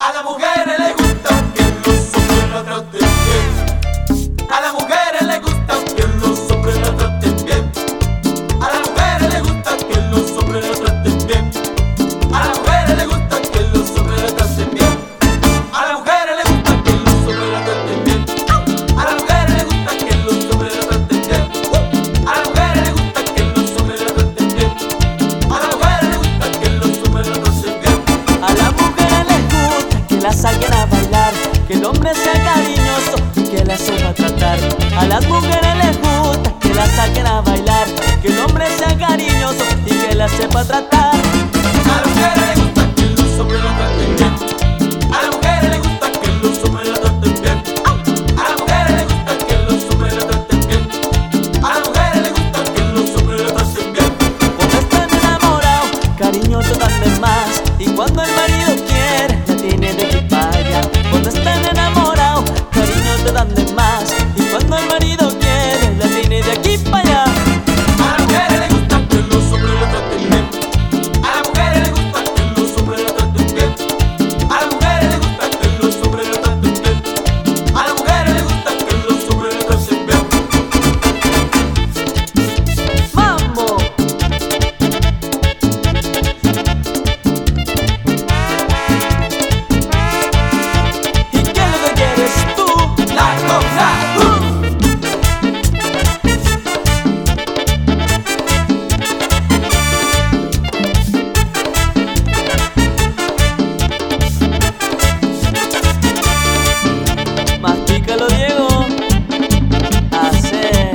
A las mujeres les gusta que los hombres la traten bien. A las mujeres les gusta que los hombres la traten bien. A las mujeres les gusta que los hombres la traten bien. A las mujeres les gusta que los hombres la traten bien. A las mujeres les gusta que los hombres la traten bien. A las mujeres les gusta que los hombres la traten bien. A las mujeres les gusta que los hombres la traten bien. A las mujeres les gusta que los hombres la traten bien. A las mujeres les gusta que la saquen a bailar, que el hombre sea cariñoso y que la sepa tratar. A las mujeres les gusta que la saquen a bailar, que el hombre sea cariñoso y que la sepa tratar. A las mujeres les gusta que los hombres la traten bien. A las mujeres les gusta que los hombres la traten bien. A las mujeres les gusta que los hombres la traten bien. A las mujeres les gusta que los hombres la traten bien. Cuando están enamorados, cariño te dan de más, y cuando el marido quiere, la tiene de aquí para allá. Cuando están enamorados, cariño te dan de más, y cuando el marido quiere, la tiene de aquí para allá. A las mujeres les gusta que los hombres la traten bien. A las mujeres les gusta que los hombres la traten bien. A las mujeres les gusta que los hombres la traten bien. A las mujeres les gusta que los hombres la traten bien. ¡Mambo! ¿Y qué es lo que quieres tú? La cosa, Mastícalo, Diego. Hacer.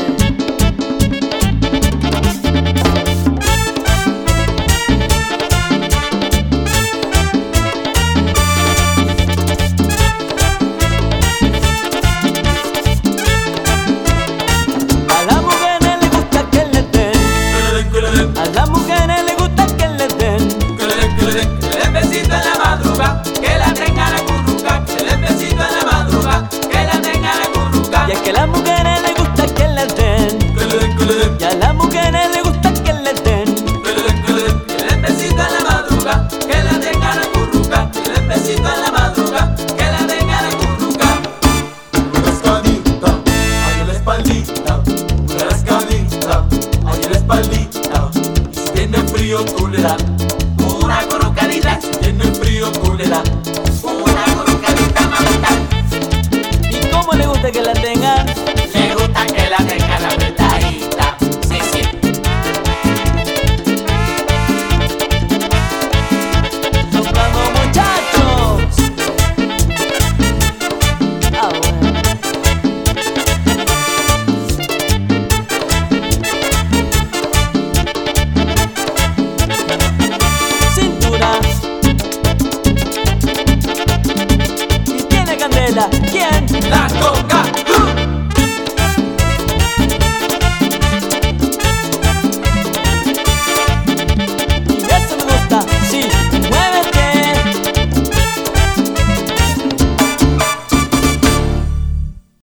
A las mujeres les gusta que les den. que le den, A las mujeres les gusta que les den. que le den, que le den, que le den besito en la madrugada, que la tengan a curruca, que le den besito en la madrugada, que la tengan a curruca, Y es que a las mujeres les gusta que les den. que le den, que le den, Y a las mujeres les gusta que les den. que le den, que le den, que le den besito en la madrugada, que la tengan a curruca, que le den besito en la madrugada, que la tengan a curruca. Una rascadita, ahí en la espaldita, una rascadita, ahí en la espaldita, y si tiene frío tú le das una currucadita, si tiene frío tú le das una currucadita, mamita. ¿Y cómo le gusta que la tengan? Le gusta que la tengan apretadita, sí, sí. Soplando, muchachos. Ah, bueno. Cintura. ¿Y tiene candela? ¿Quién? La coca.